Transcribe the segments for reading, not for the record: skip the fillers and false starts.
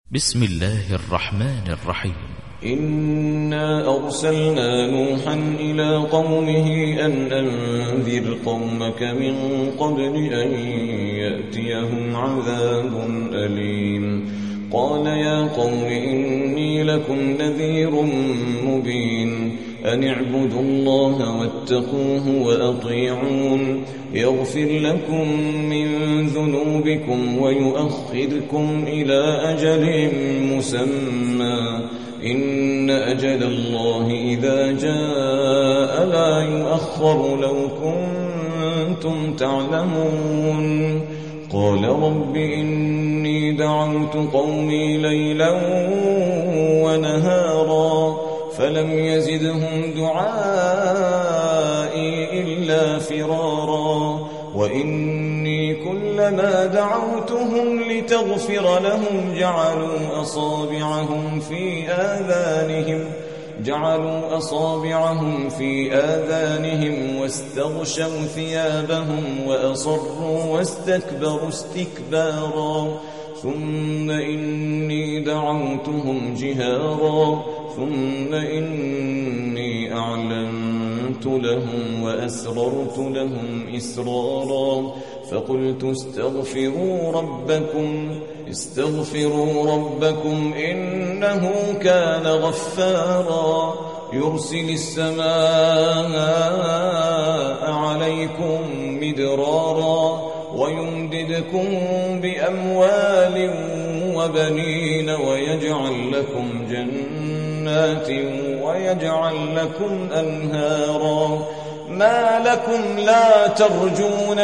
بسم الله الرحمن الرحيم. إنا أرسلنا نوحا إلى قومه أن أنذر قومك من قبل أن يأتيهم عذاب أليم. قال يا قوم إني لكم نذير مبين أن اعبدوا الله واتقوه وأطيعون يغفر لكم من ذنوبكم ويؤخركم إلى أجل مسمى إن أجل الله إذا جاء لا يؤخر لو كنتم تعلمون. قال رب إني دعوت قومي ليلا ونهارا فلم يزدهم دعائي إلا فرارا وإني كلما دعوتهم لتغفر لهم جعلوا أصابعهم في آذانهم واستغشوا ثيابهم وأصروا واستكبروا استكبارا ثم إني دعوتهم جهارا ثم إني أعلنت لهم وأسررت لهم إسرارا فقلت استغفروا ربكم إنه كان غفارا يرسل السماء عليكم مدرارا ويمددكم بأموال وبنين ويجعل لكم جنات ويجعل لكم أنهارا ما لكم لا ترجون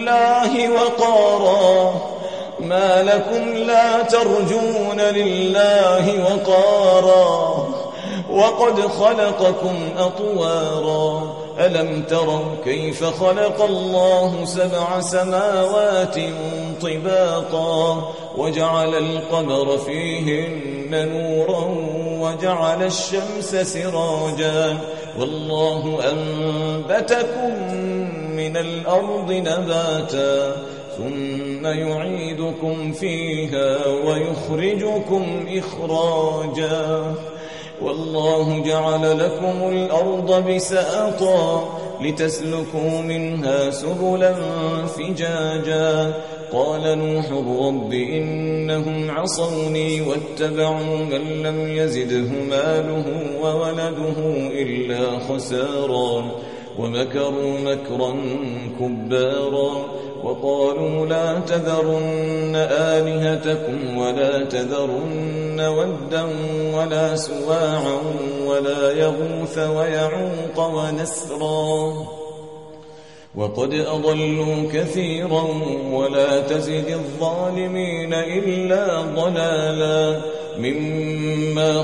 لله وقارا وقد خلقكم أطوارا ألم تروا كيف خلق الله 7 سماوات طباقا وجعل القمر فيهن نورا وجعل الشمس سراجا والله أنبتكم من الأرض نباتا ثم يعيدكم فيها ويخرجكم إخراجا والله جعل لكم الأرض بساطا لتسلكوا منها سبلا فجاجا قال نوح رب إنهم عصوني واتبعوا من لم يزده ماله وولده إلا خسارا ومكروا مكرا كبارا وقالوا لا تذرن آلهتكم ولا تذرن ودا ولا سواعا ولا يغوث ويعوق ونسرا وقد أضلوا كثيرا ولا تزد الظالمين إلا ضلالا مما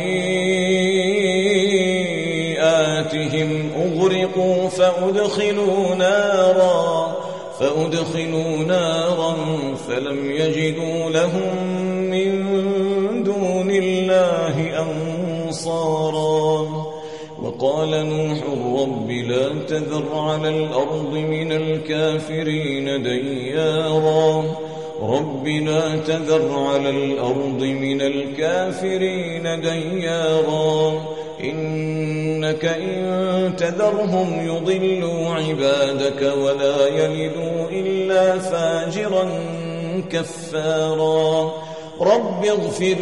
خطيئاتهم أغرقوا فأدخلوا نارا فلم يجدوا لهم من دون الله أنصارا وقال نوح رب لا تذر على الأرض من الكافرين ديارا إنك إن تذرهم يضلوا عبادك ولا يلدوا إلا فاجرا كفارا رب اغفر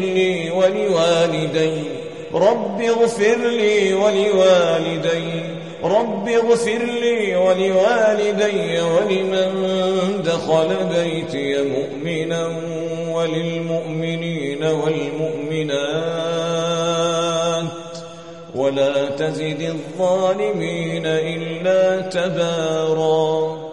لي ولوالدي ولمن دخل بيتي مؤمنا وللمؤمنين والمؤمنات ولا تزد الظالمين إلا تبارا.